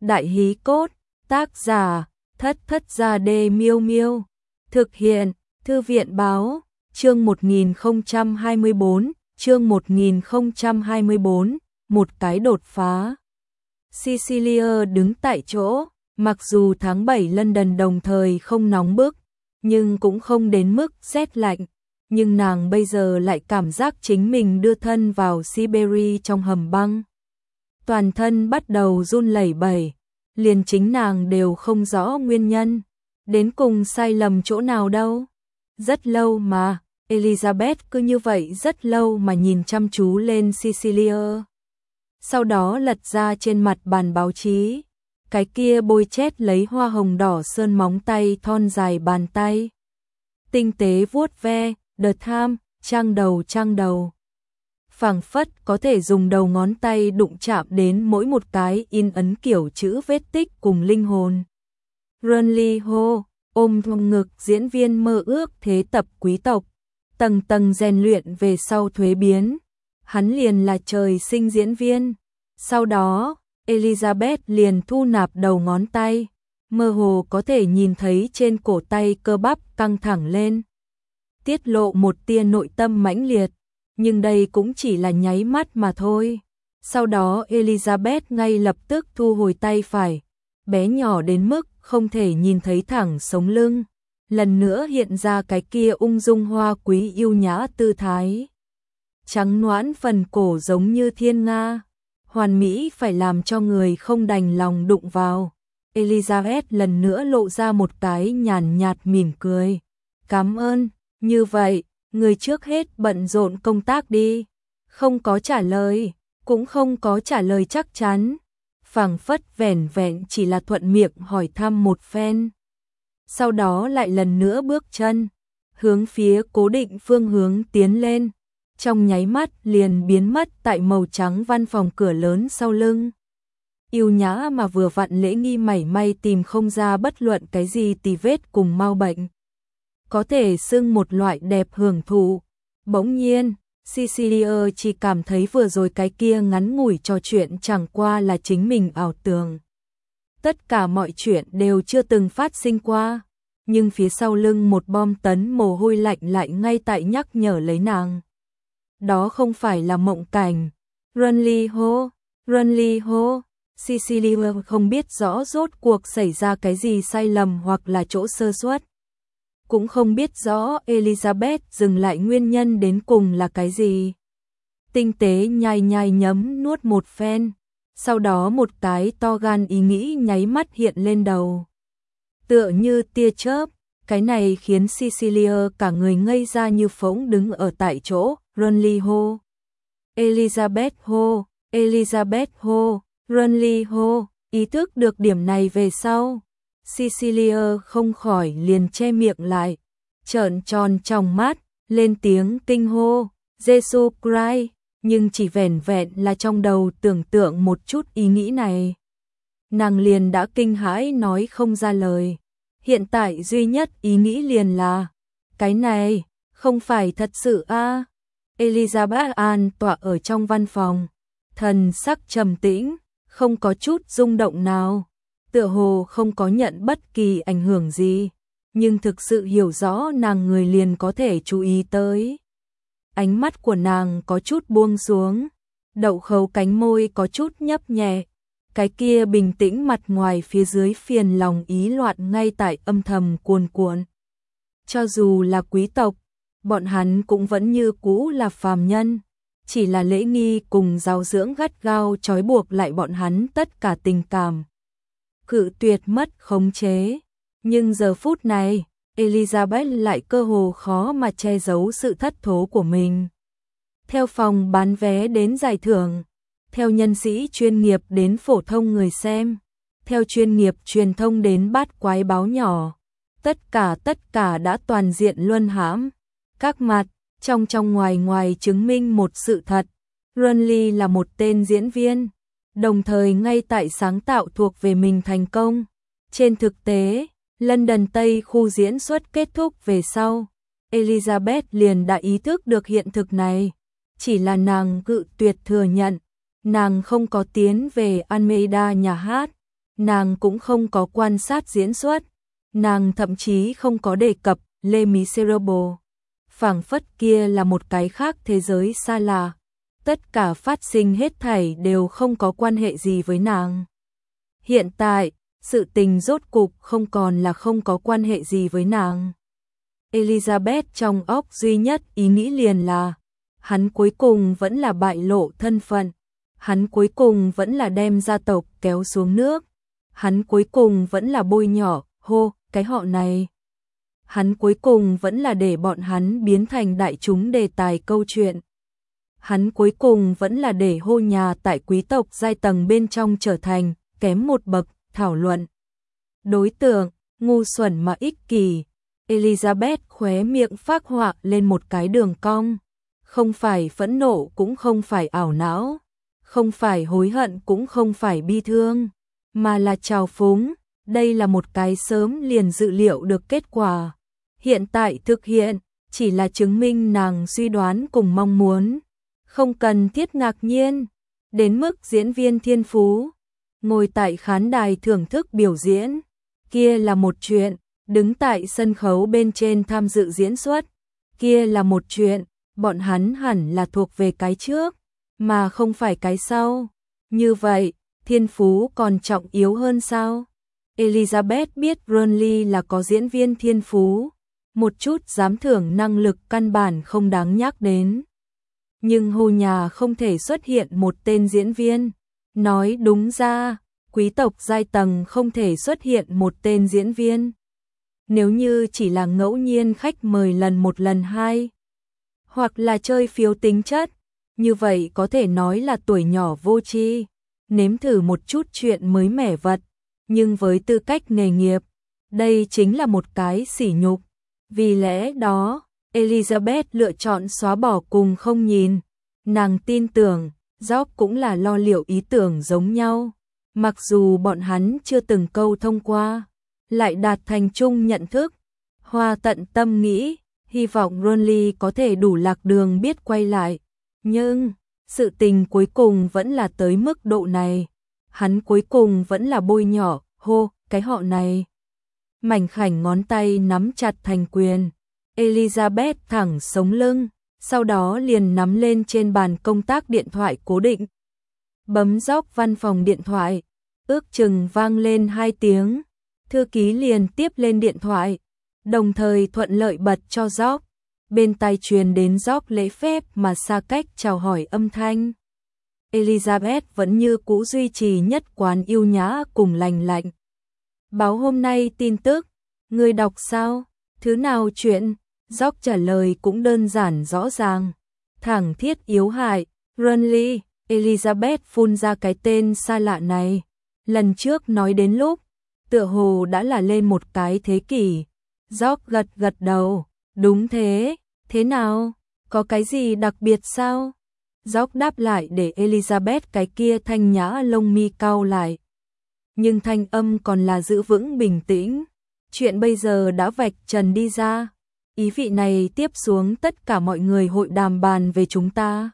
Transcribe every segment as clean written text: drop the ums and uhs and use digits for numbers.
Đại hí cốt, tác giả, Thất Thất Gia Đê Miêu Miêu. Thực hiện, Thư viện báo, chương 1024, một cái đột phá. Cecilia đứng tại chỗ, mặc dù tháng 7 London đồng thời không nóng bức, nhưng cũng không đến mức rét lạnh. Nhưng nàng bây giờ lại cảm giác chính mình đưa thân vào Siberia trong hầm băng. Toàn thân bắt đầu run lẩy bẩy, liền chính nàng đều không rõ nguyên nhân. Đến cùng sai lầm chỗ nào đâu. Rất lâu mà, Elizabeth cứ như vậy rất lâu mà nhìn chăm chú lên Cecilia. Sau đó lật ra trên mặt bàn báo chí, cái kia bôi chét lấy hoa hồng đỏ sơn móng tay thon dài bàn tay. Tinh tế vuốt ve, The Times, trang đầu. Phảng phất có thể dùng đầu ngón tay đụng chạm đến mỗi một cái in ấn kiểu chữ vết tích cùng linh hồn. Runley Ho, ôm ngực diễn viên mơ ước thế tập quý tộc, tầng tầng rèn luyện về sau thuế biến. Hắn liền là trời sinh diễn viên. Sau đó, Elizabeth liền thu nạp đầu ngón tay, mơ hồ có thể nhìn thấy trên cổ tay cơ bắp căng thẳng lên, tiết lộ một tia nội tâm mãnh liệt, nhưng đây cũng chỉ là nháy mắt mà thôi. Sau đó Elizabeth ngay lập tức thu hồi tay phải, bé nhỏ đến mức không thể nhìn thấy thẳng sống lưng, lần nữa hiện ra cái kia ung dung hoa quý yêu nhã tư thái. Trắng nõn phần cổ giống như thiên nga, hoàn mỹ phải làm cho người không đành lòng đụng vào. Elizabeth lần nữa lộ ra một cái nhàn nhạt mỉm cười. Cảm ơn, như vậy, người trước hết bận rộn công tác đi. Không có trả lời, cũng không có trả lời chắc chắn. Phảng phất vẻn vẹn chỉ là thuận miệng hỏi thăm một phen. Sau đó lại lần nữa bước chân, hướng phía cố định phương hướng tiến lên. Trong nháy mắt liền biến mất tại màu trắng văn phòng cửa lớn sau lưng. Yêu nhã mà vừa vặn lễ nghi mảy may tìm không ra bất luận cái gì tì vết cùng mau bệnh. Có thể xưng một loại đẹp hưởng thụ. Bỗng nhiên, Cecilia chỉ cảm thấy vừa rồi cái kia ngắn ngủi trò chuyện chẳng qua là chính mình ảo tưởng. Tất cả mọi chuyện đều chưa từng phát sinh qua, nhưng phía sau lưng một bom tấn mồ hôi lạnh lại ngay tại nhắc nhở lấy nàng. Đó không phải là mộng cảnh. Runley Ho. Cecilia không biết rõ rốt cuộc xảy ra cái gì sai lầm hoặc là chỗ sơ suất. Cũng không biết rõ Elizabeth dừng lại nguyên nhân đến cùng là cái gì. Tinh tế nhai nhấm nuốt một phen, sau đó một cái to gan ý nghĩ nháy mắt hiện lên đầu. Tựa như tia chớp, cái này khiến Cecilia cả người ngây ra như phỗng đứng ở tại chỗ. Runley Ho. Elizabeth Ho. Runley Ho. Ý thức được điểm này về sau, Cecilia không khỏi liền che miệng lại, trợn tròn trong mắt, lên tiếng kinh hô, Jesus Christ, nhưng chỉ vẻn vẹn là trong đầu tưởng tượng một chút ý nghĩ này. Nàng liền đã kinh hãi nói không ra lời. Hiện tại duy nhất ý nghĩ liền là, cái này, không phải thật sự a. Elizabeth an tọa ở trong văn phòng, thần sắc trầm tĩnh, không có chút rung động nào, tựa hồ không có nhận bất kỳ ảnh hưởng gì, nhưng thực sự hiểu rõ nàng người liền có thể chú ý tới. Ánh mắt của nàng có chút buông xuống, đậu khấu cánh môi có chút nhấp nhẹ, cái kia bình tĩnh mặt ngoài phía dưới phiền lòng ý loạn ngay tại âm thầm cuồn cuộn. Cho dù là quý tộc, bọn hắn cũng vẫn như cũ là phàm nhân, chỉ là lễ nghi cùng giáo dưỡng gắt gao trói buộc lại bọn hắn tất cả tình cảm. Cự tuyệt mất khống chế, nhưng giờ phút này, Elizabeth lại cơ hồ khó mà che giấu sự thất thố của mình. Theo phòng bán vé đến giải thưởng, theo nhân sĩ chuyên nghiệp đến phổ thông người xem, theo chuyên nghiệp truyền thông đến bát quái báo nhỏ, tất cả đã toàn diện luân hãm. Các mặt, trong ngoài chứng minh một sự thật, Runley là một tên diễn viên, đồng thời ngay tại sáng tạo thuộc về mình thành công. Trên thực tế, London Tây khu diễn xuất kết thúc về sau, Elizabeth liền đã ý thức được hiện thực này, chỉ là nàng cự tuyệt thừa nhận, nàng không có tiến về Almeida nhà hát, nàng cũng không có quan sát diễn xuất, nàng thậm chí không có đề cập Les Miserables. Phảng phất kia là một cái khác thế giới xa lạ, tất cả phát sinh hết thảy đều không có quan hệ gì với nàng. Hiện tại, sự tình rốt cục không còn là không có quan hệ gì với nàng. Elizabeth trong óc duy nhất ý nghĩ liền là, hắn cuối cùng vẫn là bại lộ thân phận, hắn cuối cùng vẫn là đem gia tộc kéo xuống nước, hắn cuối cùng vẫn là bôi nhọ, hô, cái họ này. Hắn cuối cùng vẫn là để bọn hắn biến thành đại chúng đề tài câu chuyện. Hắn cuối cùng vẫn là để hô nhà tại quý tộc giai tầng bên trong trở thành kém một bậc thảo luận. Đối tượng, ngu xuẩn mà ích kỷ. Elizabeth khóe miệng phác họa lên một cái đường cong. Không phải phẫn nộ cũng không phải ảo não. Không phải hối hận cũng không phải bi thương. Mà là trào phúng. Đây là một cái sớm liền dự liệu được kết quả. Hiện tại thực hiện, chỉ là chứng minh nàng suy đoán cùng mong muốn. Không cần thiết ngạc nhiên. Đến mức diễn viên thiên phú. Ngồi tại khán đài thưởng thức biểu diễn. Kia là một chuyện. Đứng tại sân khấu bên trên tham dự diễn xuất. Kia là một chuyện. Bọn hắn hẳn là thuộc về cái trước. Mà không phải cái sau. Như vậy, thiên phú còn trọng yếu hơn sao? Elizabeth biết Burnley là có diễn viên thiên phú. Một chút giám thưởng năng lực căn bản không đáng nhắc đến. Nhưng Hồ nhà không thể xuất hiện một tên diễn viên. Nói đúng ra, quý tộc giai tầng không thể xuất hiện một tên diễn viên. Nếu như chỉ là ngẫu nhiên khách mời lần một lần hai, hoặc là chơi phiếu tính chất, như vậy có thể nói là tuổi nhỏ vô tri, nếm thử một chút chuyện mới mẻ vật. Nhưng với tư cách nghề nghiệp, đây chính là một cái sỉ nhục. Vì lẽ đó, Elizabeth lựa chọn xóa bỏ cùng không nhìn. Nàng tin tưởng, Job cũng là lo liệu ý tưởng giống nhau. Mặc dù bọn hắn chưa từng câu thông qua, lại đạt thành chung nhận thức. Hoa tận tâm nghĩ, hy vọng Burnley có thể đủ lạc đường biết quay lại. Nhưng, sự tình cuối cùng vẫn là tới mức độ này. Hắn cuối cùng vẫn là bôi nhọ, hô, cái họ này. Mảnh khảnh ngón tay nắm chặt thành quyền. Elizabeth thẳng sống lưng, sau đó liền nắm lên trên bàn công tác điện thoại cố định. Bấm dóc văn phòng điện thoại, ước chừng vang lên 2 tiếng. Thư ký liền tiếp lên điện thoại, đồng thời thuận lợi bật cho dóc. Bên tai truyền đến dóc lễ phép mà xa cách chào hỏi âm thanh. Elizabeth vẫn như cũ duy trì nhất quán yêu nhã cùng lành lạnh. Báo hôm nay tin tức, người đọc sao? Thứ nào chuyện? Jock trả lời cũng đơn giản rõ ràng. Thẳng thiết yếu hại, Burnley. Elizabeth phun ra cái tên xa lạ này. Lần trước nói đến lúc, tựa hồ đã là lên một cái thế kỷ. Jock gật gật đầu, đúng thế, thế nào? Có cái gì đặc biệt sao? Jock đáp lại để Elizabeth cái kia thanh nhã lông mi cau lại. Nhưng thanh âm còn là giữ vững bình tĩnh. Chuyện bây giờ đã vạch trần đi ra. Ý vị này tiếp xuống tất cả mọi người hội đàm bàn về chúng ta.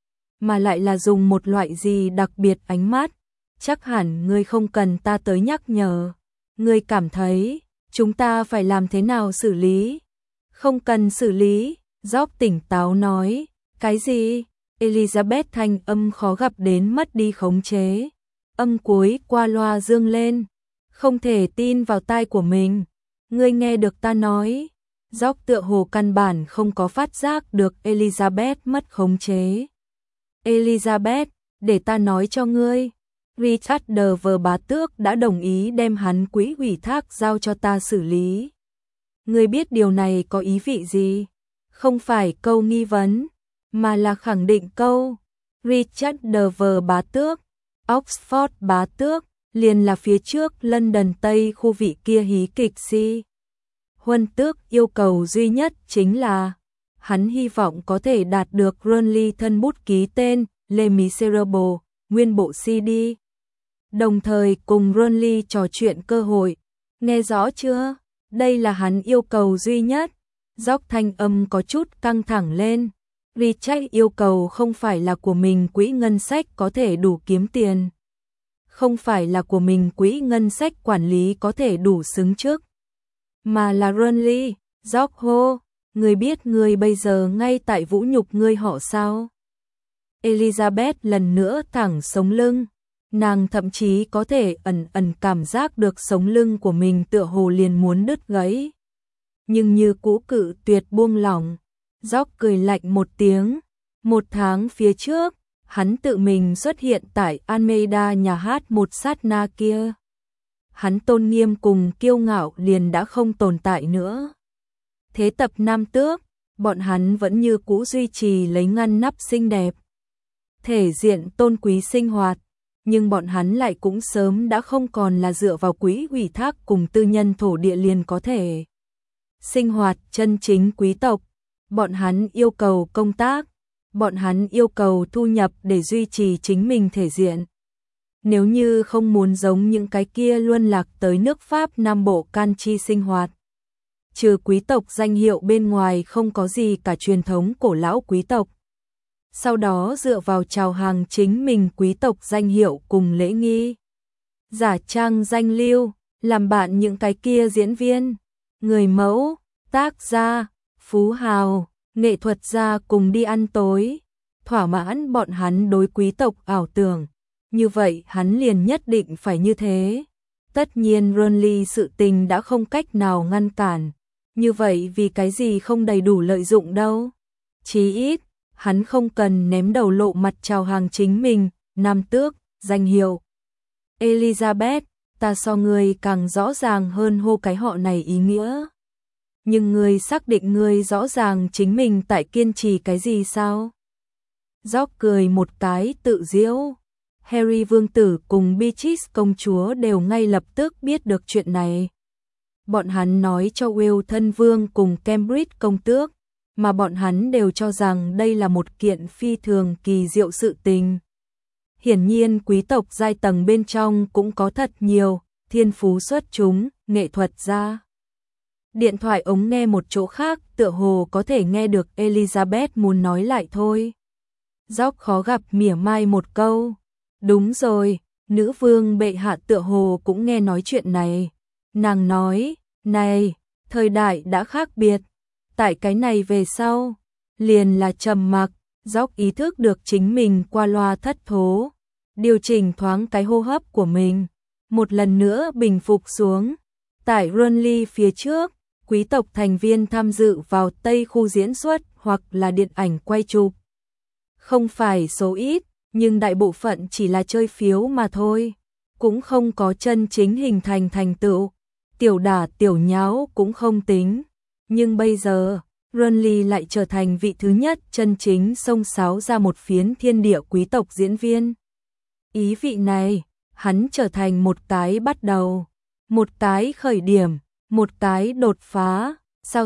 Mà lại là dùng một loại gì đặc biệt ánh mắt. Chắc hẳn ngươi không cần ta tới nhắc nhở. Ngươi cảm thấy chúng ta phải làm thế nào xử lý? Không cần xử lý, Job tỉnh táo nói. Cái gì? Elizabeth thanh âm khó gặp đến mất đi khống chế. Âm cuối qua loa dương lên. Không thể tin vào tai của mình. Ngươi nghe được ta nói. Job tựa hồ căn bản không có phát giác được Elizabeth mất khống chế. Elizabeth, để ta nói cho ngươi. Richard Dover bá tước đã đồng ý đem hắn quỹ ủy thác giao cho ta xử lý. Ngươi biết điều này có ý vị gì? Không phải câu nghi vấn, mà là khẳng định câu. Richard Dover bá tước, Oxford bá tước, liền là phía trước London Tây khu vị kia hí kịch si. Huân tước yêu cầu duy nhất chính là hắn hy vọng có thể đạt được Burnley thân bút ký tên Les Miserables, nguyên bộ CD. Đồng thời cùng Burnley trò chuyện cơ hội. Nghe rõ chưa? Đây là hắn yêu cầu duy nhất. Jock thanh âm có chút căng thẳng lên. Richard yêu cầu không phải là của mình quỹ ngân sách có thể đủ kiếm tiền. không phải là của mình quỹ ngân sách quản lý có thể đủ xứng trước, mà là Renly. George hô, người biết người bây giờ ngay tại vũ nhục ngươi họ sao? Elizabeth lần nữa thẳng sống lưng, nàng thậm chí có thể ẩn ẩn cảm giác được sống lưng của mình tựa hồ liền muốn đứt gãy. Nhưng như cũ cự tuyệt buông lỏng. George cười lạnh một tiếng. 1 tháng phía trước, hắn tự mình xuất hiện tại Almeida nhà hát một sát na kia. Hắn tôn nghiêm cùng kiêu ngạo liền đã không tồn tại nữa. Thế tập nam tước, bọn hắn vẫn như cũ duy trì lấy ngăn nắp xinh đẹp, thể diện tôn quý sinh hoạt, nhưng bọn hắn lại cũng sớm đã không còn là dựa vào quỹ ủy thác cùng tư nhân thổ địa liền có thể sinh hoạt chân chính quý tộc. Bọn hắn yêu cầu công tác, bọn hắn yêu cầu thu nhập để duy trì chính mình thể diện. Nếu như không muốn giống những cái kia luân lạc tới nước Pháp Nam Bộ can chi sinh hoạt, trừ quý tộc danh hiệu bên ngoài không có gì cả truyền thống cổ lão quý tộc. Sau đó dựa vào chào hàng chính mình quý tộc danh hiệu cùng lễ nghi, giả trang danh lưu, làm bạn những cái kia diễn viên, người mẫu, tác gia, phú hào, nghệ thuật gia cùng đi ăn tối, thỏa mãn bọn hắn đối quý tộc ảo tưởng. Như vậy hắn liền nhất định phải như thế. Tất nhiên Renly sự tình đã không cách nào ngăn cản. Như vậy vì cái gì không đầy đủ lợi dụng đâu. Chí ít, hắn không cần ném đầu lộ mặt chào hàng chính mình, nam tước, danh hiệu. Elizabeth, ta so ngươi càng rõ ràng hơn hô cái họ này ý nghĩa. Nhưng ngươi xác định ngươi rõ ràng chính mình tại kiên trì cái gì sao? George cười một cái tự giễu. Harry vương tử cùng Beatrice công chúa đều ngay lập tức biết được chuyện này. Bọn hắn nói cho Will thân vương cùng Cambridge công tước, mà bọn hắn đều cho rằng đây là một kiện phi thường kỳ diệu sự tình. Hiển nhiên quý tộc giai tầng bên trong cũng có thật nhiều thiên phú xuất chúng, nghệ thuật gia. Điện thoại ống nghe một chỗ khác tựa hồ có thể nghe được Elizabeth muốn nói lại thôi. George khó gặp mỉa mai một câu. Đúng rồi, nữ vương bệ hạ tựa hồ cũng nghe nói chuyện này. Nàng nói, này, thời đại đã khác biệt. Tại cái này về sau, liền là trầm mặc. George ý thức được chính mình qua loa thất thố, điều chỉnh thoáng cái hô hấp của mình, một lần nữa bình phục xuống. Tại Renly phía trước, quý tộc thành viên tham dự vào Tây khu diễn xuất hoặc là điện ảnh quay chụp. Không phải số ít, nhưng đại bộ phận chỉ là chơi phiếu mà thôi, cũng không có chân chính hình thành thành tựu, tiểu đả tiểu nháo cũng không tính. Nhưng bây giờ, Renly lại trở thành vị thứ nhất chân chính xông xáo ra một phiến thiên địa quý tộc diễn viên. Ý vị này, hắn trở thành một cái bắt đầu, một cái khởi điểm, một cái đột phá.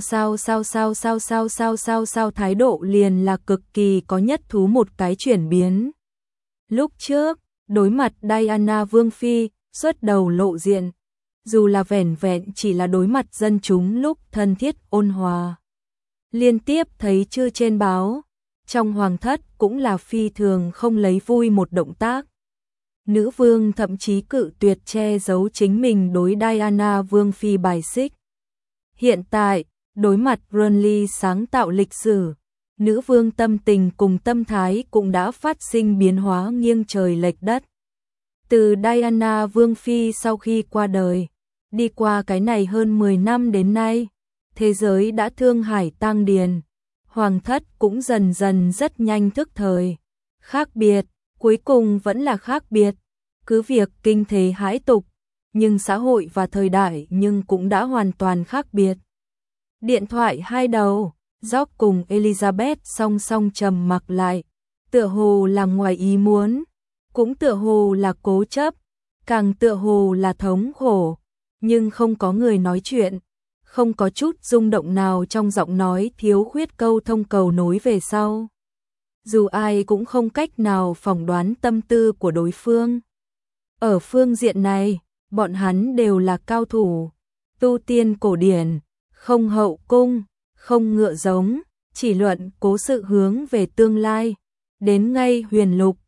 Sao thái độ liền là cực kỳ có nhất thú một cái chuyển biến. Lúc trước, đối mặt Diana Vương Phi, xuất đầu lộ diện, dù là vẻn vẹn chỉ là đối mặt dân chúng lúc thân thiết ôn hòa. Liên tiếp thấy chưa trên báo, trong hoàng thất cũng là phi thường không lấy vui một động tác. Nữ vương thậm chí cự tuyệt che giấu chính mình đối Diana Vương Phi bài xích. Hiện tại, đối mặt Renly sáng tạo lịch sử, nữ vương tâm tình cùng tâm thái cũng đã phát sinh biến hóa nghiêng trời lệch đất. Từ Diana Vương Phi sau khi qua đời, đi qua cái này hơn 10 năm đến nay, thế giới đã thương hải tang điền, hoàng thất cũng dần dần rất nhanh thức thời. Khác biệt, cuối cùng vẫn là khác biệt, cứ việc kinh thế hãi tục, nhưng xã hội và thời đại nhưng cũng đã hoàn toàn khác biệt. Điện thoại hai đầu, George cùng Elizabeth song song trầm mặc lại, tựa hồ là ngoài ý muốn, cũng tựa hồ là cố chấp, càng tựa hồ là thống khổ, nhưng không có người nói chuyện, không có chút rung động nào trong giọng nói thiếu khuyết câu thông cầu nối về sau. Dù ai cũng không cách nào phỏng đoán tâm tư của đối phương. Ở phương diện này, bọn hắn đều là cao thủ, tu tiên cổ điển, không hậu cung, không ngựa giống, chỉ luận cố sự hướng về tương lai, đến ngay huyền lục,